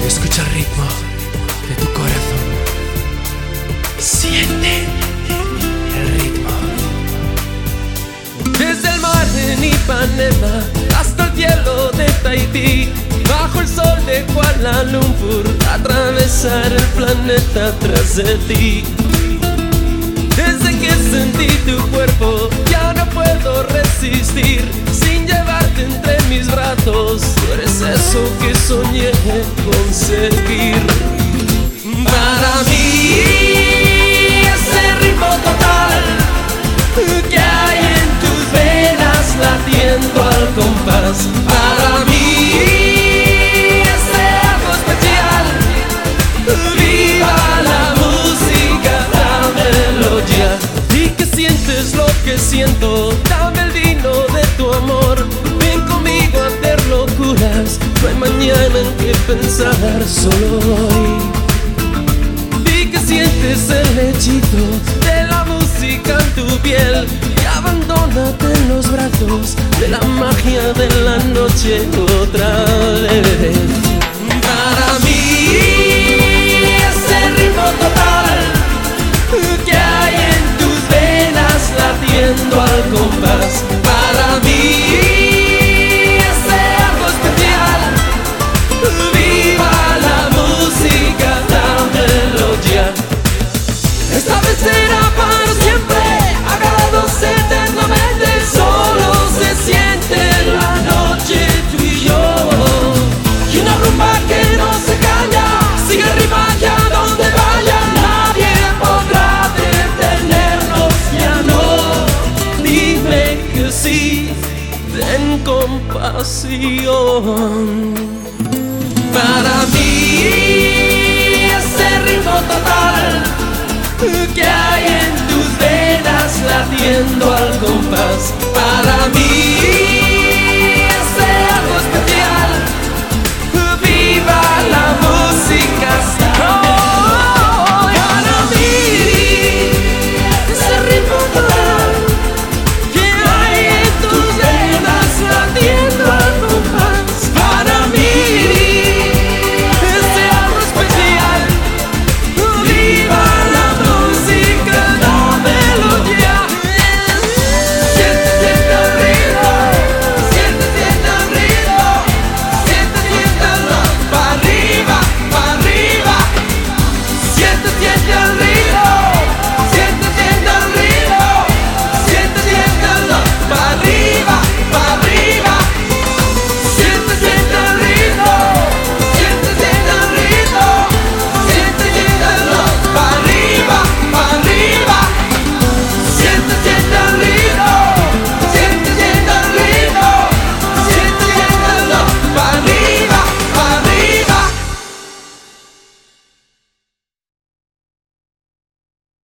Escucha el ritmo de tu corazón. Siente el ritmo. Desde el mar en Ipanema hasta el cielo de Tahití, bajo el sol de Kuala Lumpur, atravesar el planeta tras de ti. Desde que sentí tu cuerpo ya no puedo resistir, sin llevarte entre mis brazos. Tú eres eso que soñé conseguir. Para mí ese ritmo total que hay en tus venas latiendo al compás. Para mí ese algo especial. Viva la música, dámelo ya. Y que sientes lo que siento, dame el vino de tu amor. Ven conmigo a hacer locuras, no hay mañana en que pensar, solo hoy. Y que sientes el hechizo de la música en tu piel, y abandónate en los brazos de la magia de la noche otra vez. Para mí ese ritmo total que hay en tus venas latiendo al compás. Para mí ese algo especial. Viva la música, dámelo ya. Esta vez será para siempre, agarrados eternamente. Solo se siente en la noche tú y yo, y una rumba que no se calla, sigue arriba allá donde vaya. Nadie podrá detenernos, ya no. Dime que sí, ten compasión. Para mí ese ritmo total que hay en tus venas latiendo al compás.